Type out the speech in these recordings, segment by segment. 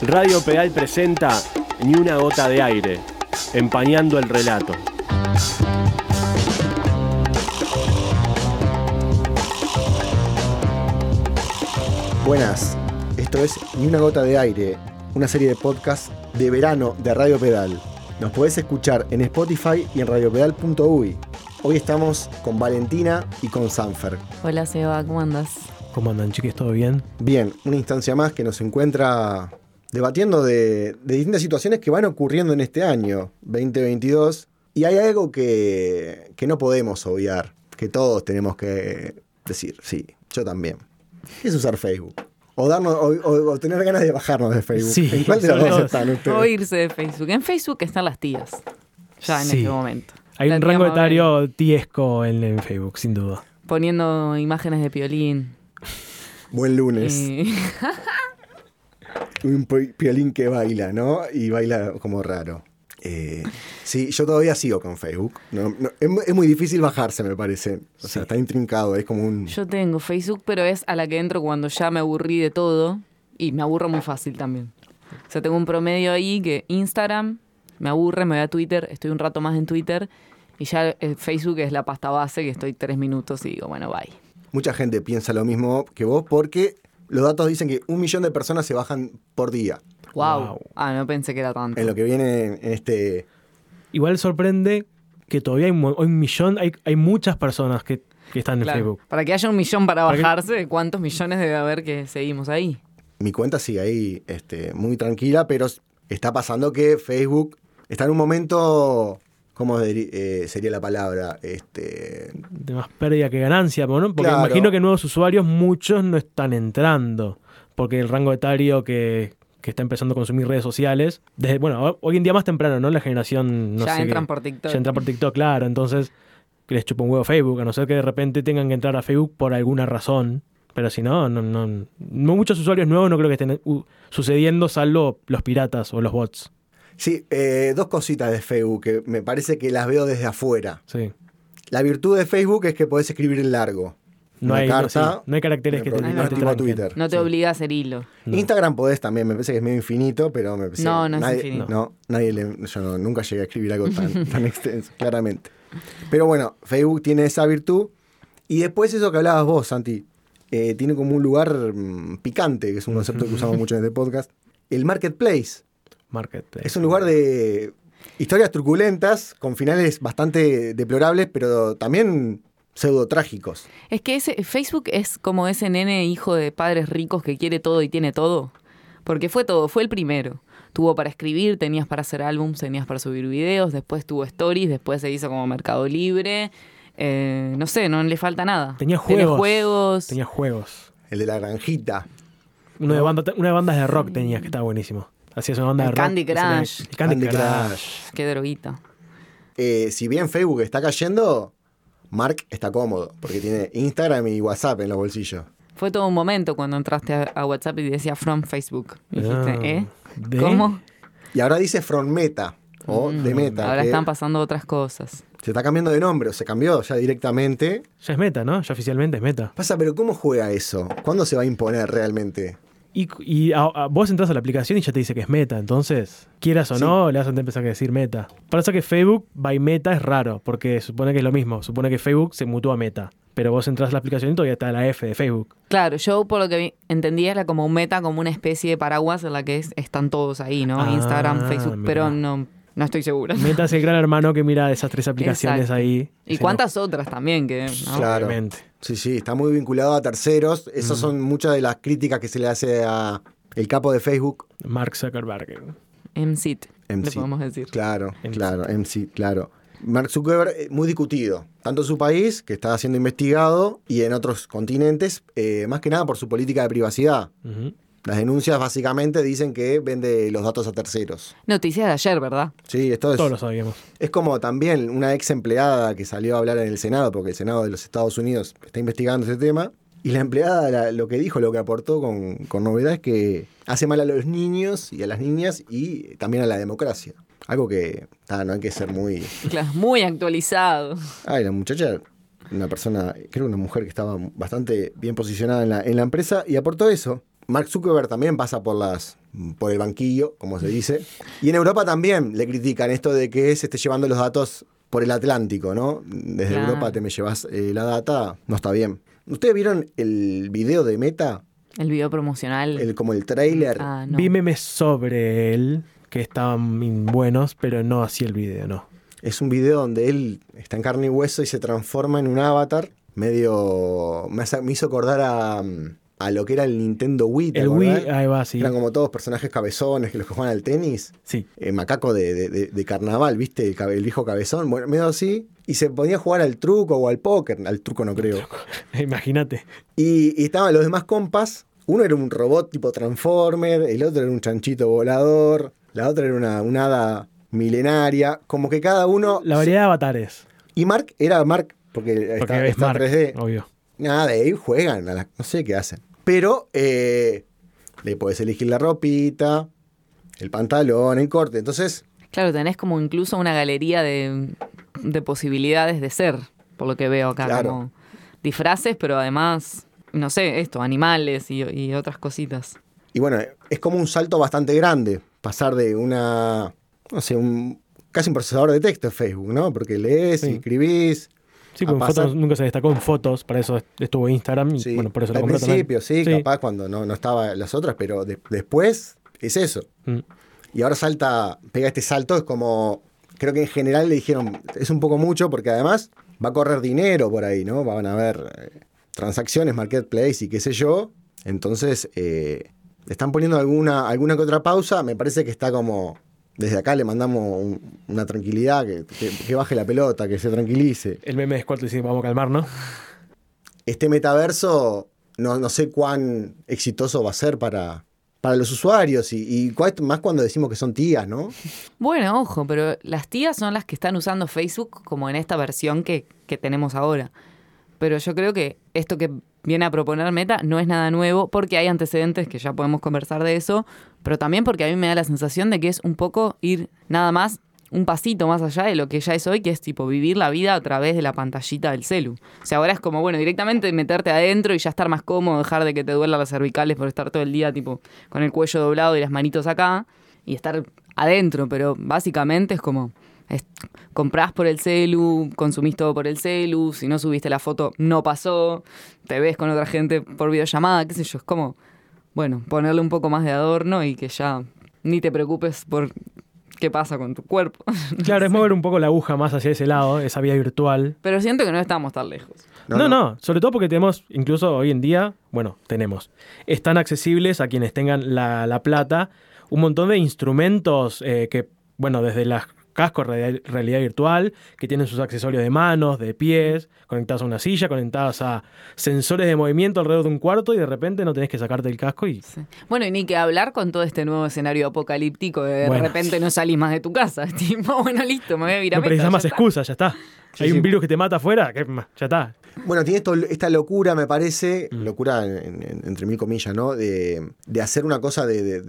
Radio Pedal presenta Ni una gota de aire, empañando el relato. Buenas, esto es Ni una gota de aire, una serie de podcast de verano de Radio Pedal. Nos podés escuchar en Spotify y en radiopedal.uy. Hoy estamos con Valentina y con Sanfer. Hola Seba, ¿cómo andás? ¿Cómo andan, chiquis? ¿Todo bien? Bien, una instancia más que nos encuentra debatiendo de distintas situaciones que van ocurriendo en este año 2022. Y hay algo que no podemos obviar, que todos tenemos que decir, sí, yo también. Es usar Facebook. O tener ganas de bajarnos de Facebook. Sí, ¿En cuál de los dos están ustedes? O irse de Facebook. En Facebook están las tías, ya en Sí. este momento. Hay La un tía rango Mabel etario tiesco en Facebook, sin duda. poniendo imágenes de Piolín. Buen lunes. Y- Un Piolín que baila, ¿no? Y baila como raro. Sí, yo todavía sigo con Facebook. Es muy difícil bajarse, me parece. O sea, está intrincado, es como un... Yo tengo Facebook, pero es a la que entro cuando ya me aburrí de todo. Y me aburro muy fácil también. O sea, tengo un promedio ahí que Instagram me aburre, me voy a Twitter, estoy un rato más en Twitter. Y ya Facebook es la pasta base, que estoy 3 minutos y digo, bueno, bye. Mucha gente piensa lo mismo que vos porque los datos dicen que 1 millón de personas se bajan por día. Wow. Ah, no pensé que era tanto. En lo que viene en este... Igual sorprende que todavía hay un millón, hay muchas personas que están en Claro. Facebook. Para que haya 1 millón para Para que- bajarse, ¿cuántos millones debe haber que seguimos ahí? Mi cuenta sigue ahí muy tranquila, pero está pasando que Facebook está en un momento... ¿Cómo sería la palabra? De más pérdida que ganancia, ¿no? Porque Claro. imagino que nuevos usuarios, muchos no están entrando. Porque el rango etario que está empezando a consumir redes sociales, hoy en día más temprano, ¿no? La generación, no ya sé entran qué, por TikTok. ya entran por TikTok, claro. Entonces, que les chupa un huevo Facebook, a no ser que de repente tengan que entrar a Facebook por alguna razón. Pero si no, no muchos usuarios nuevos no creo que estén sucediendo, salvo los piratas o los bots. Sí, 2 cositas de Facebook que me parece que las veo desde afuera. Sí. La virtud de Facebook es que podés escribir en largo. No Una hay, carta, sí, no hay caracteres que te, no es que te tipo tranquen. Twitter. No te Sí. obliga a hacer hilo. No. Instagram podés también, me parece que es medio infinito, pero me parece No, no es nadie, infinito. No, yo nunca llegué a escribir algo tan extenso, claramente. Pero bueno, Facebook tiene esa virtud. Y después eso que hablabas vos, Santi, tiene como un lugar picante, que es un concepto que usamos mucho en este podcast. El marketplace. Marketplace. Es un lugar de historias truculentas, con finales bastante deplorables, pero también pseudo trágicos. Es que Facebook es como ese nene hijo de padres ricos que quiere todo y tiene todo. Porque fue todo, fue el primero. Tuvo para escribir, tenías para hacer álbums, tenías para subir videos, después tuvo stories, después se hizo como Mercado Libre. No sé, no le falta nada. Tenía Tenés juegos. juegos. Tenía juegos. El de la granjita. Una de bandas de rock tenías que estaba buenísimo. Hacías una banda El de rock. Candy Crush. El Candy Candy Crush. Crush. Qué droguita. Si bien Facebook está cayendo, Mark está cómodo, porque tiene Instagram y WhatsApp en los bolsillos. Fue todo un momento cuando entraste a WhatsApp y decía from Facebook. Y dijiste, ¿De? ¿Cómo? Y ahora dice From Meta, o de Meta. Ahora que están pasando otras cosas. se está cambiando de nombre, o se cambió ya directamente. Ya es Meta, ¿no? Ya oficialmente es Meta. Pasa, pero ¿cómo juega eso? ¿Cuándo se va a imponer realmente? Y vos entras a la aplicación y ya te dice que es Meta. Entonces, quieras o Sí. no, le vas a empezar a decir Meta. Por eso que Facebook by Meta es raro, porque supone que es lo mismo. Supone que Facebook se mutó a Meta. Pero vos entras a la aplicación y todavía está la F de Facebook. Claro, yo por lo que entendía era como un meta, como una especie de paraguas en la que están todos ahí, ¿no? Ah, Instagram, Facebook, mira. pero no estoy segura. Meta es el gran hermano que mira esas 3 aplicaciones Exacto. ahí. ¿Y cuántas otras también? Que, ¿no? Claro. Obviamente. Sí, está muy vinculado a terceros. Esas son muchas de las críticas que se le hace a el capo de Facebook. Mark Zuckerberg. MCIT, le MC. podemos decir. Claro, MC. claro, MC, claro. Mark Zuckerberg, muy discutido, tanto en su país, que está siendo investigado, y en otros continentes, más que nada por su política de privacidad. Ujú. Las denuncias básicamente dicen que vende los datos a terceros. Noticias de ayer, ¿verdad? Sí, esto Todos lo es, sabíamos. es como también una ex empleada que salió a hablar en el Senado, porque el Senado de los Estados Unidos está investigando ese tema, y la empleada lo que dijo, lo que aportó con novedad es que hace mal a los niños y a las niñas y también a la democracia. Algo que no hay que ser muy... Claro, muy actualizado. Ay, la muchacha, una persona, creo una mujer que estaba bastante bien posicionada en la empresa y aportó eso. Mark Zuckerberg también pasa por el banquillo, como se dice. Y en Europa también le critican esto de que se esté llevando los datos por el Atlántico, ¿no? Desde Claro. Europa te me llevas la data, no está bien. ¿Ustedes vieron el video de Meta? El video promocional. Como el trailer. Ah, no. Vi memes sobre él que estaban buenos, pero no así el video, no. Es un video donde él está en carne y hueso y se transforma en un avatar. Medio... Me hizo acordar a lo que era el Nintendo Wii. ¿te El acordás? Wii, ahí va, sí. Eran como todos personajes cabezones que los que juegan al tenis. Sí. Macaco de carnaval, ¿viste? El viejo cabezón, bueno, medio así. Y se ponía a jugar al truco o al póker. Al truco no creo. Imagínate. Y estaban los demás compas. Uno era un robot tipo Transformer, el otro era un chanchito volador, la otra era una hada milenaria. Como que cada uno... La variedad de avatares. Y Mark era Mark, porque Porque está Mark, 3D. obvio. Nada, de ahí juegan, no sé qué hacen. Pero le podés elegir la ropita, el pantalón, el corte. Entonces, Claro, tenés como incluso una galería de posibilidades de ser, por lo que veo acá. Claro. Como disfraces, pero además, no sé, animales y otras cositas. y bueno, es como un salto bastante grande. Pasar de no sé, casi un procesador de texto en Facebook, ¿no? Porque lees Sí. y escribís. Sí, a porque en pasar- fotos nunca se destacó en fotos, para eso estuvo Instagram y Sí, bueno, por eso lo al compró principio, también. sí, capaz cuando no estaba las otras, pero después es eso. Mm. Y ahora pega este salto, es como, creo que en general le dijeron, es un poco mucho porque además va a correr dinero por ahí, ¿no? Van a haber transacciones, marketplace y qué sé yo. Entonces, le están poniendo alguna que otra pausa, me parece que está como... Desde acá le mandamos una tranquilidad, que baje la pelota, que se tranquilice. El meme de Squad dice, vamos a calmarnos. Este metaverso no sé cuán exitoso va a ser para los usuarios y más cuando decimos que son tías, ¿no? Bueno, ojo, pero las tías son las que están usando Facebook como en esta versión que tenemos ahora. Pero yo creo que esto que viene a proponer Meta no es nada nuevo porque hay antecedentes que ya podemos conversar de eso, pero también porque a mí me da la sensación de que es un poco ir nada más un pasito más allá de lo que ya es hoy, que es tipo vivir la vida a través de la pantallita del celu. O sea, ahora es como, bueno, directamente meterte adentro y ya estar más cómodo, dejar de que te duelan las cervicales por estar todo el día tipo con el cuello doblado y las manitos acá y estar adentro, pero básicamente es como... comprás por el celu, consumís todo por el celu, si no subiste la foto no pasó, te ves con otra gente por videollamada, qué sé yo, es como, bueno, ponerle un poco más de adorno y que ya ni te preocupes por qué pasa con tu cuerpo. Claro, es mover un poco la aguja más hacia ese lado, esa vía virtual. Pero siento que no estamos tan lejos. No, sobre todo porque tenemos, incluso hoy en día, están accesibles a quienes tengan la plata, un montón de instrumentos que, desde las cascos de realidad virtual, que tienen sus accesorios de manos, de pies, conectados a una silla, conectados a sensores de movimiento alrededor de un cuarto y de repente no tenés que sacarte el casco y... Sí. Bueno, y ni que hablar con todo este nuevo escenario apocalíptico de Bueno. repente no salís más de tu casa. Tipo, bueno, listo, me voy a ir a No Meta, precisas ya más está. excusas, ya está. Sí, Hay sí. un virus que te mata afuera, ya está. Bueno, tiene esta locura, me parece, locura entre mil comillas, ¿no? De hacer una cosa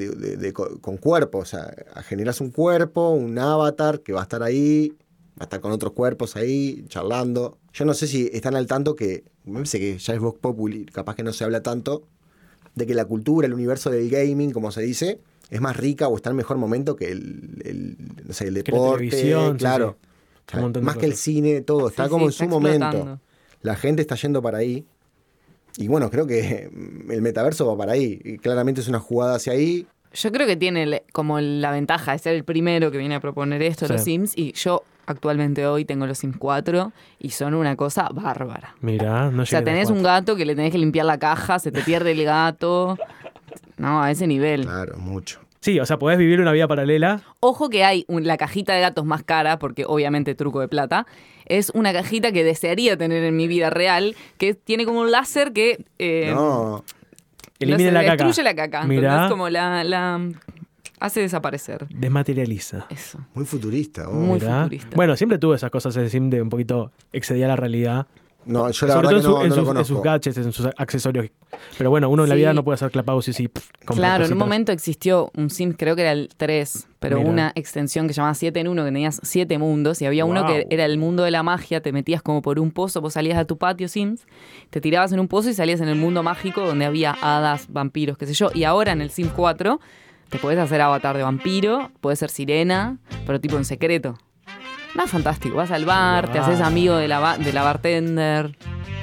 con cuerpo, o sea, generas un cuerpo, un avatar que va a estar ahí, va a estar con otros cuerpos ahí, charlando. Yo no sé si están al tanto que, me parece que ya es Vox Populi, capaz que no se habla tanto, de que la cultura, el universo del gaming, como se dice, es más rica o está en mejor momento que el Que la deporte, televisión, sí, claro. sí. Un montón de Más que el cosas. cine, todo, está Sí, como sí, en su está momento. explotando. La gente está yendo para ahí. Y bueno, creo que el metaverso va para ahí. Y claramente es una jugada hacia ahí. Yo creo que tiene como la ventaja de ser el primero que viene a proponer esto, Sí. los Sims, y yo actualmente hoy tengo los Sims 4 y son una cosa bárbara. Mirá, no O sea, llegué a tenés las un gato que le tenés que limpiar la caja, se te pierde el gato. No, a ese nivel. Claro, mucho. Sí, o sea, podés vivir una vida paralela. Ojo que hay la cajita de gatos más cara, porque obviamente truco de plata, es una cajita que desearía tener en mi vida real, que tiene como un láser que No, Elimina la caca. destruye la caca. Mirá. Entonces como la hace desaparecer. Desmaterializa. Eso. muy futurista. Muy Mirá. futurista. Bueno, siempre tuve esas cosas de sim de un poquito excedía la realidad. No, yo la Sobre verdad todo que no lo en conozco. sus gadgets, en sus accesorios. Pero bueno, uno en la Sí. vida no puede hacer Clubhouse y sí. Claro, en un momento existió un Sims, creo que era el 3, pero Mira. una extensión que se llamaba 7 en 1, que tenías 7 mundos, y había uno que Wow. era el mundo de la magia, te metías como por un pozo, vos salías a tu patio Sims, te tirabas en un pozo y salías en el mundo mágico donde había hadas, vampiros, qué sé yo, y ahora en el Sims 4 te podés hacer avatar de vampiro, podés ser sirena, pero tipo en secreto. No, fantástico, vas al bar, te Wow. haces amigo de la bartender.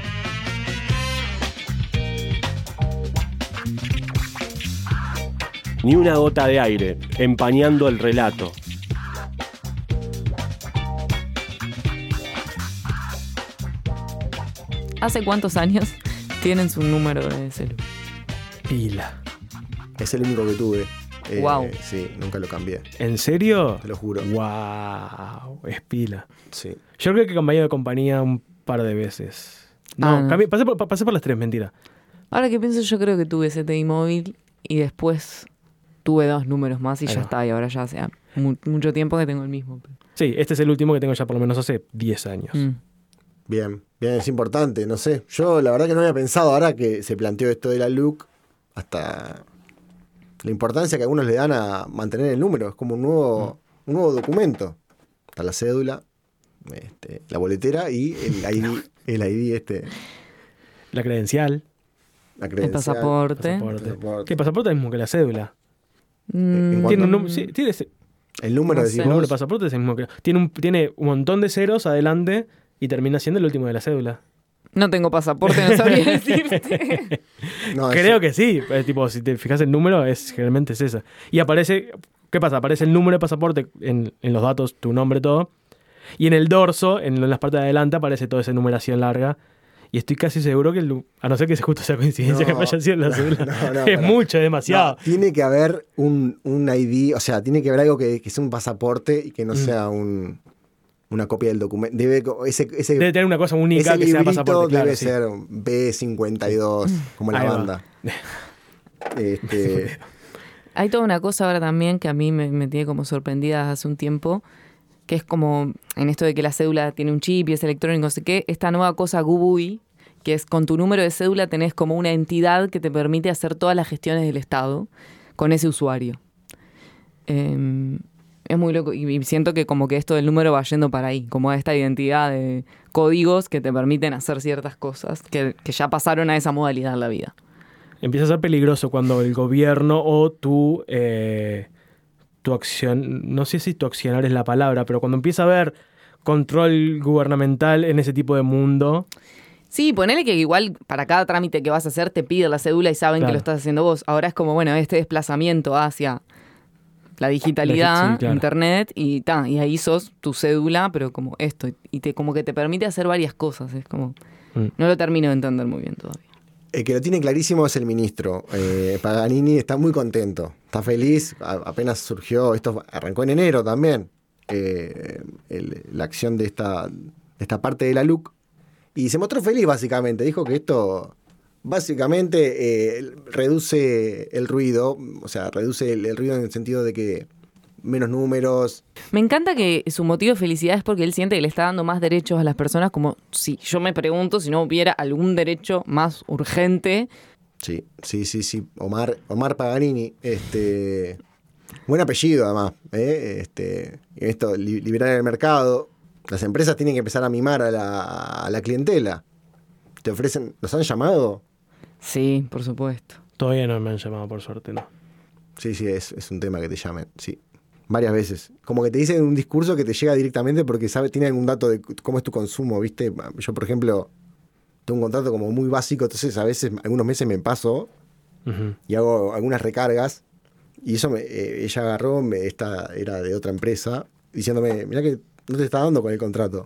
Ni una gota de aire, empañando el relato. ¿Hace cuántos años tienen su número de celular? Pila. Es el único que tuve. Guau. Sí, nunca lo cambié, ¿En serio? te lo juro. Wow, es pila. Sí. Yo creo que cambié de compañía un par de veces. No, No. pasé por las 3, mentira. Ahora que pienso, yo creo que tuve CTI móvil y después tuve 2 números más y Ahí ya va. está. Y ahora ya hace mucho tiempo que tengo el mismo. Sí, este es el último que tengo ya por lo menos hace 10 años. Bien, bien, es importante, no sé. Yo la verdad que no había pensado ahora que se planteó esto de la LUC, hasta la importancia que algunos le dan a mantener el número. Es como un nuevo documento. Está la cédula, la boletera y el ID La credencial. la El credencial. pasaporte. Pasaporte. Que el pasaporte es el mismo que la cédula. ¿En Tiene cuánto? sí, tiene El número No de sé. el número de pasaporte es el mismo que... Tiene un montón de ceros adelante y termina siendo el último de la cédula. No tengo pasaporte, no sabría decirte. No, Creo que sí. Tipo, si te fijas el número, generalmente es esa. Y aparece... ¿Qué pasa? Aparece el número de pasaporte en los datos, tu nombre, todo. Y en el dorso, en las partes de adelante, aparece toda esa numeración larga. Y estoy casi seguro que, a no ser que justo sea coincidencia que vaya siendo la cédula. no, es pará. mucho, es demasiado. No, tiene que haber un ID, o sea, tiene que haber algo que sea un pasaporte y que no sea una copia del documento. Debe tener una cosa única ese que sea librito pasaporte, claro. debe Sí. ser B52, como la Ahí va. banda. Hay toda una cosa ahora también que a mí me tiene como sorprendida hace un tiempo, que es como en esto de que la cédula tiene un chip y es electrónico, no sé qué, esta nueva cosa Gubui, que es con tu número de cédula tenés como una entidad que te permite hacer todas las gestiones del Estado con ese usuario. Es muy loco y siento que como que esto del número va yendo para ahí, como a esta identidad de códigos que te permiten hacer ciertas cosas que ya pasaron a esa modalidad en la vida. Empieza a ser peligroso cuando el gobierno o tu acción, no sé si tu accionar es la palabra, pero cuando empieza a haber control gubernamental en ese tipo de mundo. Sí, ponele que igual para cada trámite que vas a hacer te pide la cédula y saben Claro. que lo estás haciendo vos. Ahora es como, bueno, este desplazamiento hacia la digitalidad, Sí, claro. internet, y ahí sos tu cédula, pero como esto. Y como que te permite hacer varias cosas. Es como, no lo termino de entender muy bien todavía. El que lo tiene clarísimo es el ministro. Paganini está muy contento, está feliz. Apenas surgió, esto arrancó en enero también, la acción de esta parte de la LUC. Y se mostró feliz básicamente. Dijo que esto básicamente reduce el ruido, o sea, reduce el ruido en el sentido de que menos números. Me encanta que su motivo de felicidad es porque él siente que le está dando más derechos a las personas, como si yo me pregunto si no hubiera algún derecho más urgente. Sí. Omar Paganini, buen apellido además, esto, liberar el mercado. Las empresas tienen que empezar a mimar a la clientela. Te ofrecen, ¿nos han llamado? Sí, por supuesto. Todavía no me han llamado, por suerte, no. Sí, es un tema que te llamen, sí. Varias veces. Como que te dicen un discurso que te llega directamente porque tiene algún dato de cómo es tu consumo, ¿viste? Yo, por ejemplo, tengo un contrato como muy básico, entonces a veces, algunos meses me paso Ujú. y hago algunas recargas. Y eso ella agarró, esta era de otra empresa, diciéndome, mirá que no te está dando con el contrato.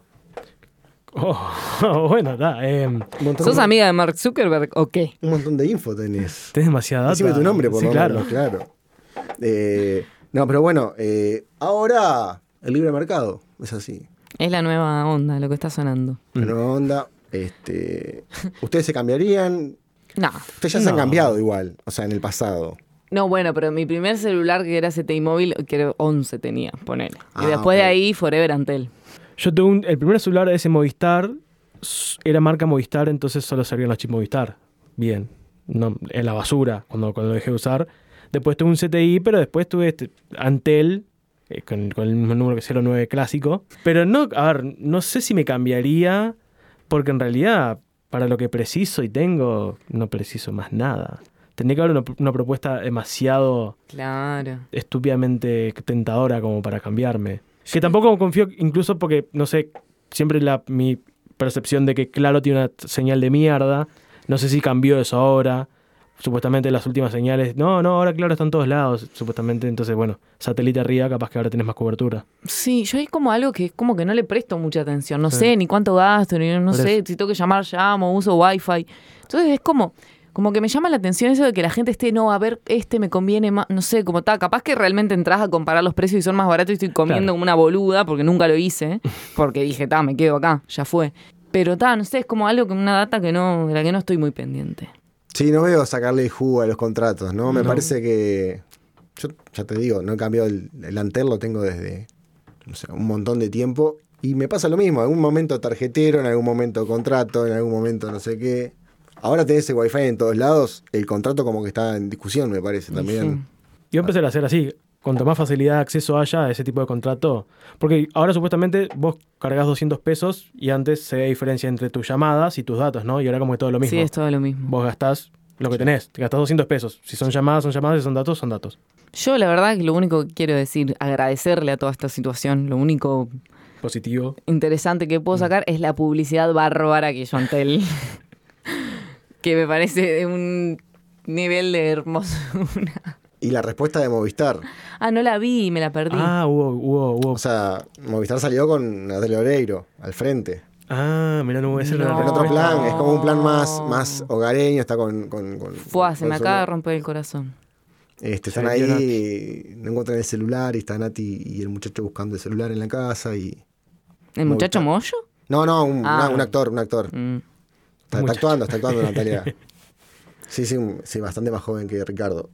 Bueno, está. Un montón, ¿Sos amiga de Mark Zuckerberg o qué? un montón de info tenés. Tenés demasiada data. Decime tu nombre, por sí, lo claro. menos, claro. No, pero bueno, ahora el libre mercado, es así. Es la nueva onda, lo que está sonando. La nueva onda. ¿Ustedes se cambiarían? No. Ustedes ya se han No. cambiado igual, o sea, en el pasado. No, bueno, pero mi primer celular que era CTI móvil, que 11 tenía, ponele. Y Ah, después de ok. ahí, Forever Antel. Yo tuve el primer celular de ese Movistar, era marca Movistar, entonces solo servían los chips Movistar. Bien, no, en la basura cuando lo dejé de usar. Después tuve un CTI, pero después tuve Antel, con el mismo número que 09 clásico. Pero no, a ver, no sé si me cambiaría, porque en realidad, para lo que preciso y tengo, no preciso más nada. Tendría que haber una propuesta demasiado Claro. estúpidamente tentadora como para cambiarme. Que tampoco confío, incluso porque, no sé, siempre mi percepción de que Claro tiene una señal de mierda. No sé si cambió eso ahora. Supuestamente las últimas señales, no, ahora Claro está en todos lados, supuestamente. Entonces, bueno, satélite arriba, capaz que ahora tenés más cobertura. Sí, yo es como algo que es como que no le presto mucha atención. No Sí. sé ni cuánto gasto, ni no Por sé eso. si tengo que llamar, llamo, uso Wi-Fi. Entonces es como que me llama la atención eso de que la gente esté, no, a ver, me conviene más, no sé, como está. Capaz que realmente entras a comparar los precios y son más baratos y estoy comiendo Claro. como una boluda porque nunca lo hice, porque dije, me quedo acá, ya fue. Pero no sé, es como algo, una data de la que no estoy muy pendiente. Sí, no veo sacarle el jugo a los contratos, ¿no? Me No. parece que... Yo ya te digo, no he cambiado el Antel, lo tengo desde un montón de tiempo. Y me pasa lo mismo, en algún momento tarjetero, en algún momento contrato, en algún momento no sé qué. Ahora tenés el Wi-Fi en todos lados, el contrato como que está en discusión, me parece también. Yo empecé a hacer así. Cuanto más facilidad de acceso haya a ese tipo de contrato. Porque ahora supuestamente vos cargas 200 pesos y antes se ve diferencia entre tus llamadas y tus datos, ¿no? Y ahora como que todo lo mismo. Sí, es todo lo mismo. Vos gastás lo que tenés. Te gastás 200 pesos. Si son llamadas, son llamadas. Si son datos, son datos. Yo la verdad que lo único que quiero decir, agradecerle a toda esta situación, lo único Positivo. interesante que puedo sacar es la publicidad bárbara que hizo Antel. Que me parece de un nivel de hermosura. Y la respuesta de Movistar. No la vi y me la perdí. Hubo. O sea, Movistar salió con Natalia Oreiro al frente. Mirá, no ese No. era En otro plan, No. es como un plan más hogareño, está con Se me acaba de romper el corazón. Están ahí, no encuentran el celular y está Nati y el muchacho buscando el celular en la casa y... ¿El muchacho Movistar. Moyo? No, un Ah. actor. Mm. Está actuando Natalia. Sí, bastante más joven que Ricardo.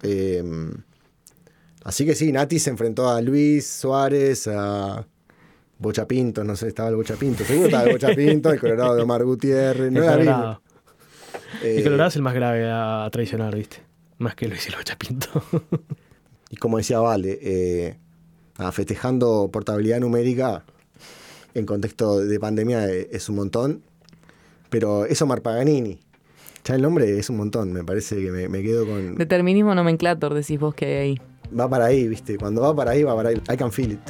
Así que sí, Nati se enfrentó a Luis Suárez, a Bocha Pinto, no sé, estaba el Bocha Pinto, seguro estaba el Bocha Pinto, el Colorado de Omar Gutiérrez, no El era Colorado. mismo. El Colorado es el más grave a traicionar, ¿viste? Más que Luis y el Bochapinto. Y como decía Vale, festejando portabilidad numérica en contexto de pandemia es un montón, pero es Omar Paganini. Ya el nombre es un montón, me parece que me quedo con... Determinismo nomenclator, decís vos que hay ahí. Va para ahí, ¿viste? Cuando va para ahí, va para ahí. I can feel it.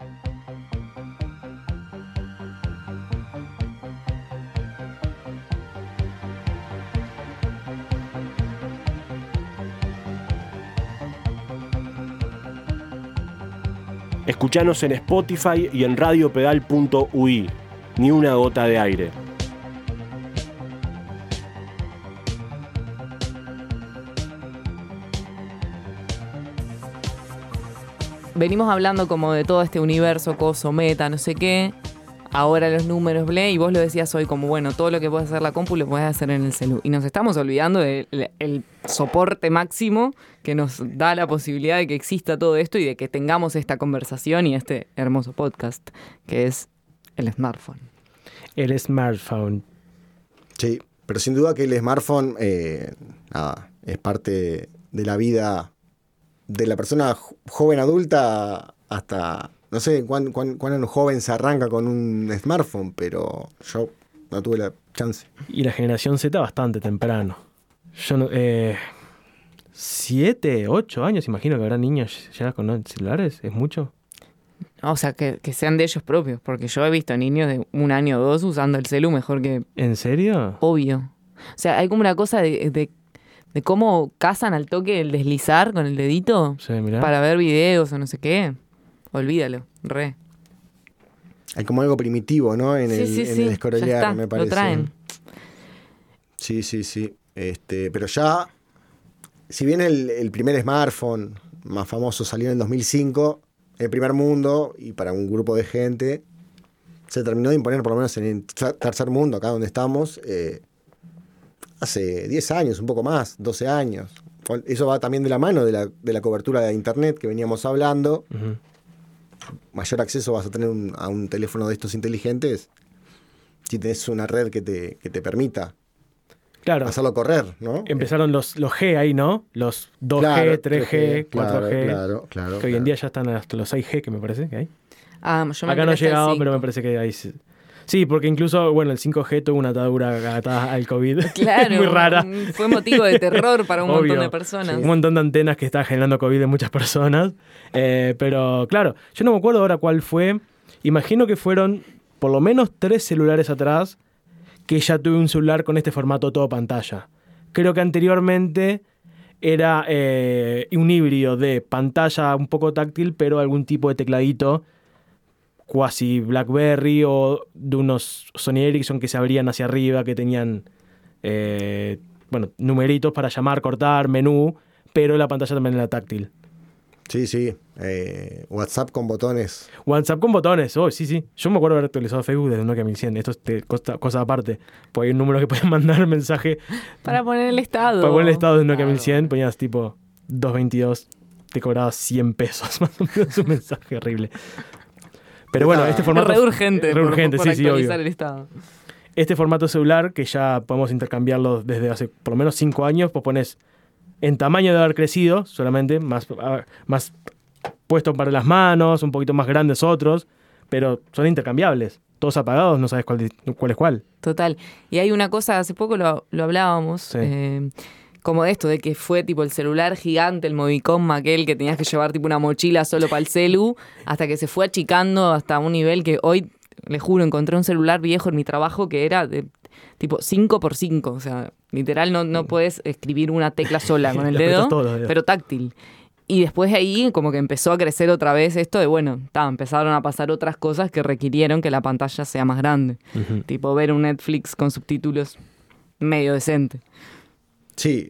Escuchanos en Spotify y en radiopedal.ui. Ni una gota de aire. Venimos hablando como de todo este universo, coso, meta, no sé qué. Ahora los números, ble, y vos lo decías hoy como, bueno, todo lo que puede hacer la compu lo podés hacer en el celu. Y nos estamos olvidando del el soporte máximo que nos da la posibilidad de que exista todo esto y de que tengamos esta conversación y este hermoso podcast, que es el smartphone. El smartphone. Sí, pero sin duda que el smartphone es parte de la vida de la persona joven adulta hasta... No sé cuán joven se arranca con un smartphone, pero yo no tuve la chance. Y la generación Z bastante temprano. Yo no... 7, 8 años, imagino que habrá niños ya con celulares. ¿Es mucho? O sea, que sean de ellos propios, porque yo he visto niños de 1 año o 2 usando el celu mejor que ¿En serio? obvio. O sea, hay como una cosa de cómo cazan al toque el deslizar con el dedito Sí, mirá. para ver videos o no sé qué. Olvídalo, re. Hay como algo primitivo, ¿no? En el ya escrolear, está, me parece. lo traen. Sí. Pero ya, si bien el primer smartphone más famoso salió en el 2005, el primer mundo, y para un grupo de gente, se terminó de imponer, por lo menos en el tercer mundo, acá donde estamos, hace 10 años, un poco más, 12 años. Eso va también de la mano de la cobertura de Internet que veníamos hablando. Ujú. Mayor acceso vas a tener a un teléfono de estos inteligentes si tenés una red que te permita Claro. hacerlo correr, ¿no? Empezaron los G ahí, ¿no? Los 2G, Claro, 3G, 4G. Claro. Que hoy en día ya están hasta los 6G, que me parece que hay. Yo me Acá no he enteré hasta el llegado, 5. pero me parece que hay. Sí, porque incluso, bueno, el 5G tuvo una atadura atada al COVID. Claro, muy rara. Fue motivo de terror para un montón Obvio. de personas. Un montón de antenas que está generando COVID en muchas personas. Pero claro, yo no me acuerdo ahora cuál fue. Imagino que fueron por lo menos 3 celulares atrás que ya tuve un celular con este formato todo pantalla. Creo que anteriormente era un híbrido de pantalla un poco táctil, pero algún tipo de tecladito cuasi BlackBerry o de unos Sony Ericsson que se abrían hacia arriba, que tenían numeritos para llamar, cortar, menú, pero la pantalla también era táctil. Sí. WhatsApp con botones. WhatsApp con botones, sí. Yo me acuerdo de haber actualizado Facebook desde Nokia 1100. Esto es cosa aparte. Porque hay un número que puedes mandar mensaje. Para poner el estado. Para poner el estado de Nokia Claro. 1100, ponías tipo 222, te cobraba 100 pesos más o menos un mensaje horrible. Pero bueno, este formato... Re urgente. Re urgente, por sí, actualizar obvio. el estado. Este formato celular, que ya podemos intercambiarlo desde hace por lo menos 5 años, pues pones en tamaño de haber crecido, solamente, más puestos para las manos, un poquito más grandes otros, pero son intercambiables. Todos apagados, no sabes cuál es cuál. Total. Y hay una cosa, hace poco lo hablábamos, Sí. como de esto, de que fue tipo el celular gigante, el Movicom aquel que tenías que llevar tipo una mochila solo para el celu, hasta que se fue achicando hasta un nivel que hoy, les juro, encontré un celular viejo en mi trabajo que era de tipo 5x5, o sea, literal no puedes escribir una tecla sola con el Le apretas dedo, todos los dedos. pero táctil. Y después de ahí como que empezó a crecer otra vez esto de, empezaron a pasar otras cosas que requirieron que la pantalla sea más grande. Ujú. Tipo ver un Netflix con subtítulos medio decente. Sí,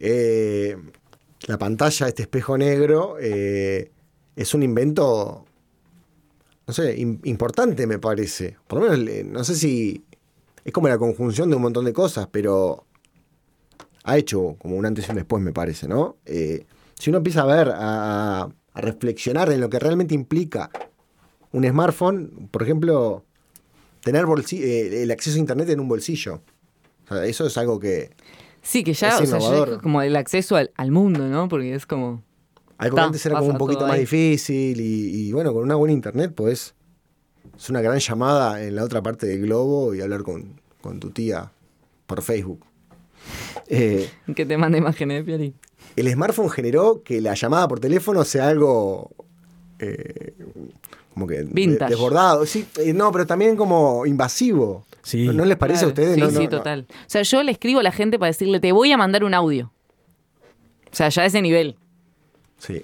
la pantalla, este espejo negro, es un invento, no sé, importante me parece. Por lo menos, no sé si es como la conjunción de un montón de cosas, pero ha hecho como un antes y un después, me parece, ¿no? Si uno empieza a ver, a reflexionar en lo que realmente implica un smartphone, por ejemplo, tener el acceso a internet en un bolsillo. O sea, eso es algo que... Sí, que ya, Es o sea, ya innovador. es como el acceso al mundo, ¿no? Porque es como... Algo que antes era como pasa un poquito todo más ahí. difícil y bueno, con una buena internet podés hacer una gran llamada en la otra parte del globo y hablar con tu tía por Facebook. Que te manda imágenes de Pioli. El smartphone generó que la llamada por teléfono sea algo como que Vintage. desbordado. Sí, no, pero también como invasivo. Sí. ¿No les parece a ustedes? Sí, No, sí, no, total. O sea, yo le escribo a la gente para decirle, te voy a mandar un audio. O sea, ya a ese nivel. Sí.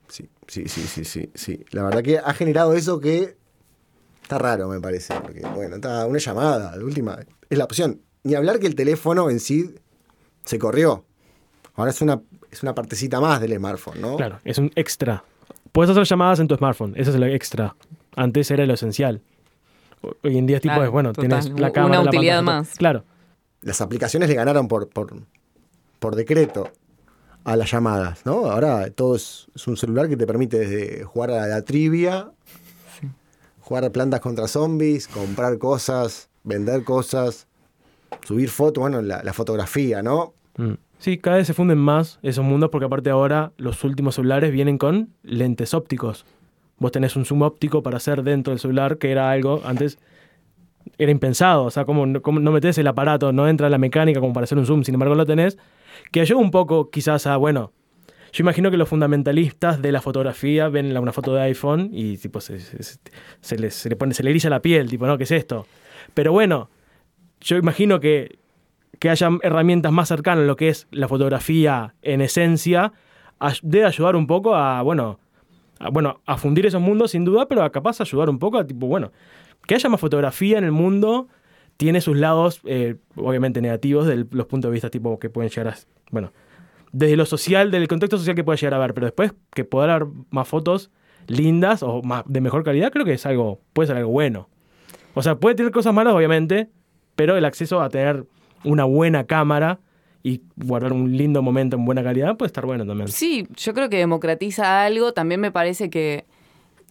La verdad que ha generado eso que está raro, me parece. Porque, bueno, está una llamada, de última, es la opción. Ni hablar que el teléfono en sí se corrió. Ahora es una partecita más del smartphone, ¿no? Claro, es un extra. Puedes hacer llamadas en tu smartphone, eso es lo extra. Antes era lo esencial. Hoy en día es tipo, Claro, bueno, total. tienes la cámara, Una la utilidad pantalla, más. Claro. Las aplicaciones le ganaron por decreto a las llamadas, ¿no? Ahora todo es un celular que te permite desde jugar a la trivia, jugar a plantas contra zombies, comprar cosas, vender cosas, subir fotos, bueno, la fotografía, ¿no? Sí, cada vez se funden más esos mundos porque aparte ahora los últimos celulares vienen con lentes ópticos. Vos tenés un zoom óptico para hacer dentro del celular, que era algo, antes era impensado. O sea, como no metés el aparato, no entra la mecánica como para hacer un zoom, sin embargo lo tenés, que ayuda un poco quizás a, bueno, yo imagino que los fundamentalistas de la fotografía ven una foto de iPhone y tipo se le eriza la piel, tipo, ¿no? ¿Qué es esto? Pero bueno, yo imagino que haya herramientas más cercanas a lo que es la fotografía en esencia, debe ayudar un poco a fundir esos mundos sin duda, pero a capaz ayudar un poco a tipo, bueno, que haya más fotografía en el mundo tiene sus lados, obviamente negativos, de los puntos de vista tipo que pueden llegar a, bueno, desde lo social, del contexto social que puede llegar a ver, pero después que poder haber más fotos lindas o más de mejor calidad, creo que puede ser algo bueno. O sea, puede tener cosas malas, obviamente, pero el acceso a tener una buena cámara y guardar un lindo momento en buena calidad puede estar bueno también. Sí, yo creo que democratiza algo. También me parece que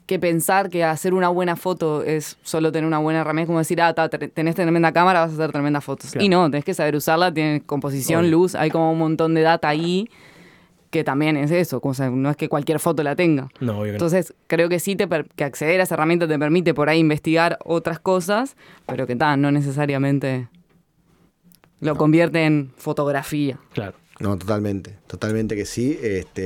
que pensar que hacer una buena foto es solo tener una buena herramienta, como decir, tenés tremenda cámara, vas a hacer tremendas fotos. Claro. Y no, tenés que saber usarla, tiene composición, Obvio. luz, hay como un montón de data ahí que también es eso, o sea, no es que cualquier foto la tenga. No, obvio que no. Entonces, creo que sí que acceder a esa herramienta te permite por ahí investigar otras cosas, pero que no necesariamente lo convierte en fotografía. Claro. No, totalmente que sí.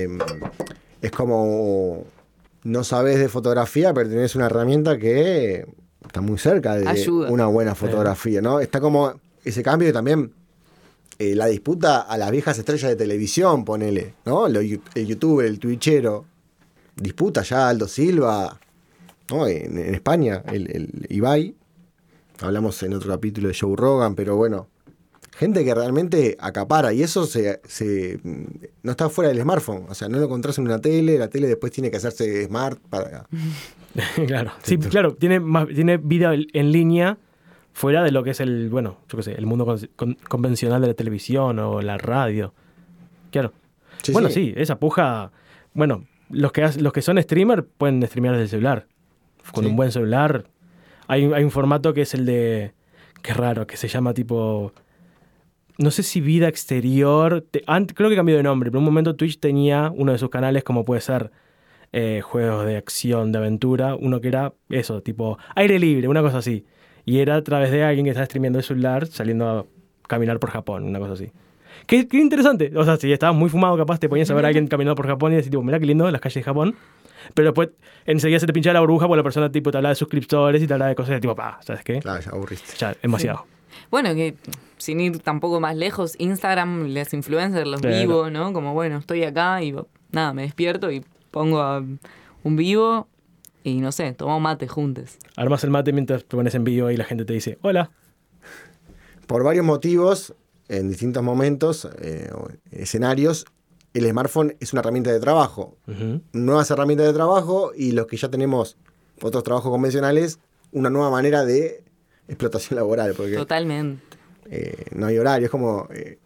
Es como no sabes de fotografía, pero tenés una herramienta que está muy cerca de Ayuda. una buena fotografía, ¿no? Está como ese cambio y también la disputa a las viejas estrellas de televisión, ponele, ¿no? El youtuber, el twitchero, disputa ya Aldo Silva, ¿no? En España, el Ibai. Hablamos en otro capítulo de Joe Rogan, pero bueno, gente que realmente acapara y eso no está fuera del smartphone. O sea, no lo encontrás en una tele, la tele después tiene que hacerse smart para... Claro. Sí, claro, tiene vida en línea fuera de lo que es el mundo convencional de la televisión o la radio. Claro. Sí, bueno, sí. sí, esa puja... Bueno, los que son streamer pueden streamear desde el celular. Con Sí. un buen celular. Hay un formato que es el de... Qué raro, que se llama tipo... No sé si vida exterior. Creo que cambió de nombre, pero en un momento Twitch tenía uno de sus canales como puede ser juegos de acción, de aventura. Uno que era eso, tipo aire libre, una cosa así. Y era a través de alguien que estaba streameando el celular saliendo a caminar por Japón, una cosa así. Qué interesante. O sea, si estabas muy fumado, capaz te ponías a ver a alguien caminando por Japón y decís, tipo, mirá qué lindo las calles de Japón. Pero después enseguida se te pinchaba la burbuja porque la persona tipo te hablaba de suscriptores y te hablaba de cosas de tipo, ¿sabes qué? Claro, ya aburriste. Ya, demasiado. Bueno, que sin ir tampoco más lejos, Instagram, las influencers, los Claro. vivos, ¿no? Como, bueno, estoy acá y nada, me despierto y pongo un vivo y no sé, tomamos mate juntos. Armas el mate mientras te pones en vivo y la gente te dice, hola. Por varios motivos, en distintos momentos, o escenarios, el smartphone es una herramienta de trabajo. Ujú. Nuevas herramientas de trabajo y los que ya tenemos otros trabajos convencionales, una nueva manera de explotación laboral, porque Totalmente. no hay horario, es como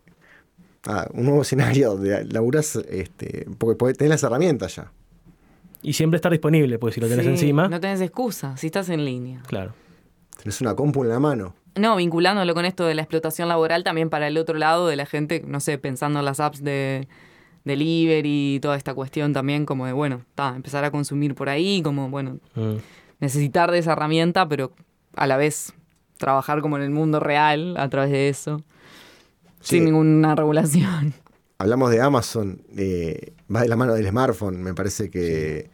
un nuevo escenario donde laburás, porque podés tener las herramientas ya. Y siempre estar disponible, porque si lo tenés Sí, encima, no tenés excusa si estás en línea. claro. Tenés una compu en la mano. No, vinculándolo con esto de la explotación laboral también para el otro lado de la gente, no sé, pensando en las apps de delivery y toda esta cuestión también como de, bueno, empezar a consumir por ahí, como, bueno, necesitar de esa herramienta, pero a la vez trabajar como en el mundo real a través de eso, Sí. sin ninguna regulación. Hablamos de Amazon, va de la mano del smartphone, me parece que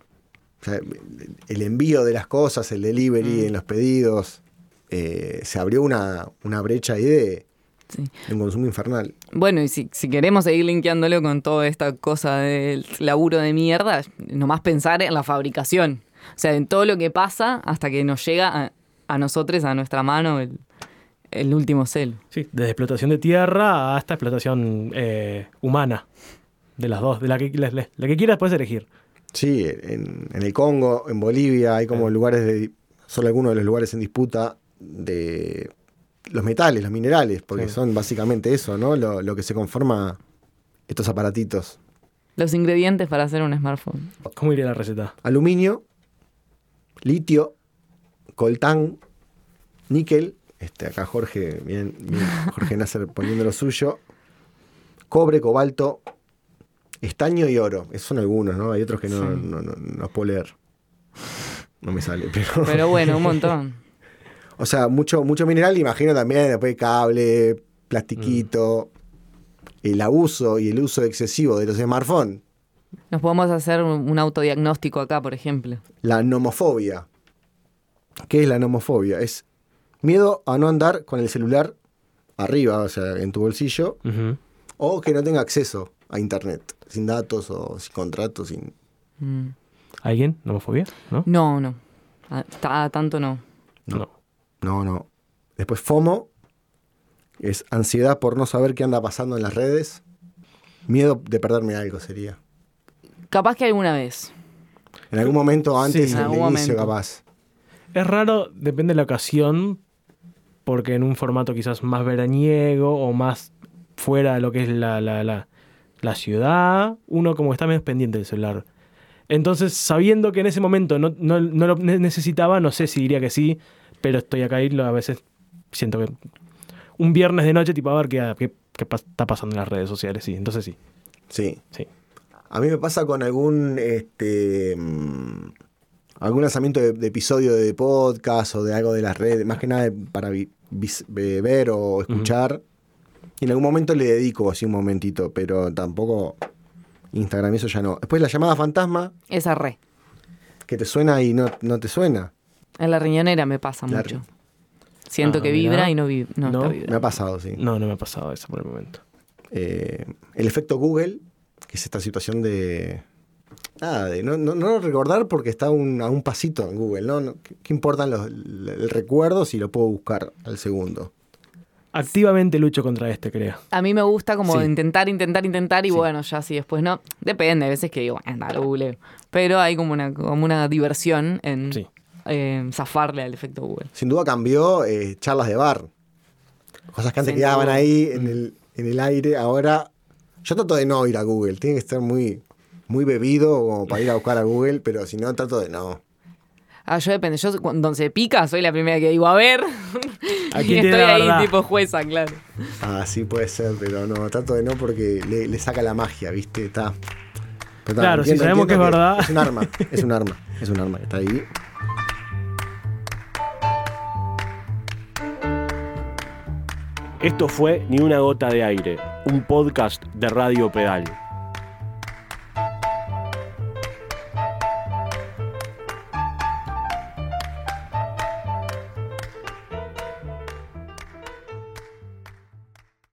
o sea, el envío de las cosas, el delivery en los pedidos, se abrió una brecha ahí de Sí. un consumo infernal. Bueno, y si queremos seguir linkeándolo con toda esta cosa del laburo de mierda, nomás pensar en la fabricación. O sea, en todo lo que pasa hasta que nos llega a nosotros, a nuestra mano, el último cel. Sí, desde explotación de tierra hasta explotación humana. De las dos, de la que quieras puedes elegir. Sí, en el Congo, en Bolivia, hay como lugares son algunos de los lugares en disputa de los metales, los minerales, porque Sí. son básicamente eso, ¿no? Lo que se conforma estos aparatitos. Los ingredientes para hacer un smartphone. ¿Cómo iría la receta? Aluminio, litio, coltán, níquel, acá Jorge, bien Jorge Nasser poniendo lo suyo, cobre, cobalto, estaño y oro. Esos son algunos, ¿no? Hay otros que no los puedo leer. No me sale, pero... Pero bueno, un montón. O sea, mucho mineral, imagino también, después cable, plastiquito, el abuso y el uso excesivo de los smartphones. Nos podemos hacer un autodiagnóstico acá, por ejemplo. La nomofobia. ¿Qué es la nomofobia? Es miedo a no andar con el celular arriba, o sea, en tu bolsillo, Ujú. o que no tenga acceso a internet, sin datos o sin contratos, sin... Mm. ¿Alguien? ¿Nomofobia? ¿No? No. Tanto no. No. No. Después FOMO, es ansiedad por no saber qué anda pasando en las redes. Miedo de perderme algo sería. Capaz que alguna vez. En algún momento antes, Sí. en En el algún inicio, momento. capaz. Es raro, depende de la ocasión, porque en un formato quizás más veraniego o más fuera de lo que es la ciudad, uno como está menos pendiente del celular. Entonces, sabiendo que en ese momento no lo necesitaba, no sé si diría que sí, pero estoy acá y a veces siento que un viernes de noche, tipo, a ver qué está pasando en las redes sociales, sí. Entonces sí. Sí. A mí me pasa con algún lanzamiento de episodio de podcast o de algo de las redes, más que nada para ver o escuchar. Y en algún momento le dedico así un momentito, pero tampoco Instagram, eso ya no. Después la llamada fantasma. Esa re. Que te suena y no te suena. En la riñonera me pasa mucho. Siento que vibra y no está vibrando. Me ha pasado, sí. No me ha pasado eso por el momento. El efecto Google, que es esta situación de no recordar porque está a un pasito en Google, ¿no? ¿Qué importan el recuerdo si lo puedo buscar al segundo? Activamente lucho contra creo. A mí me gusta como Sí. intentar y bueno, ya si después no. Depende, a veces que digo, lo googleo. Pero hay como una diversión en zafarle al efecto Google. Sin duda cambió charlas de bar. Cosas que antes quedaban ahí en el aire. Ahora, yo trato de no ir a Google. Tiene que estar muy, muy bebido como para ir a buscar a Google, pero si no, trato de no. Yo depende. Yo cuando se pica soy la primera que digo, a ver. Aquí y tiene estoy la ahí verdad. tipo jueza, claro. Sí puede ser, pero no, trato de no porque le saca la magia, ¿viste? Está. Pero Claro, si sabemos que es verdad. Es un arma que está ahí. Esto fue Ni una gota de aire, un podcast de Radio Pedal.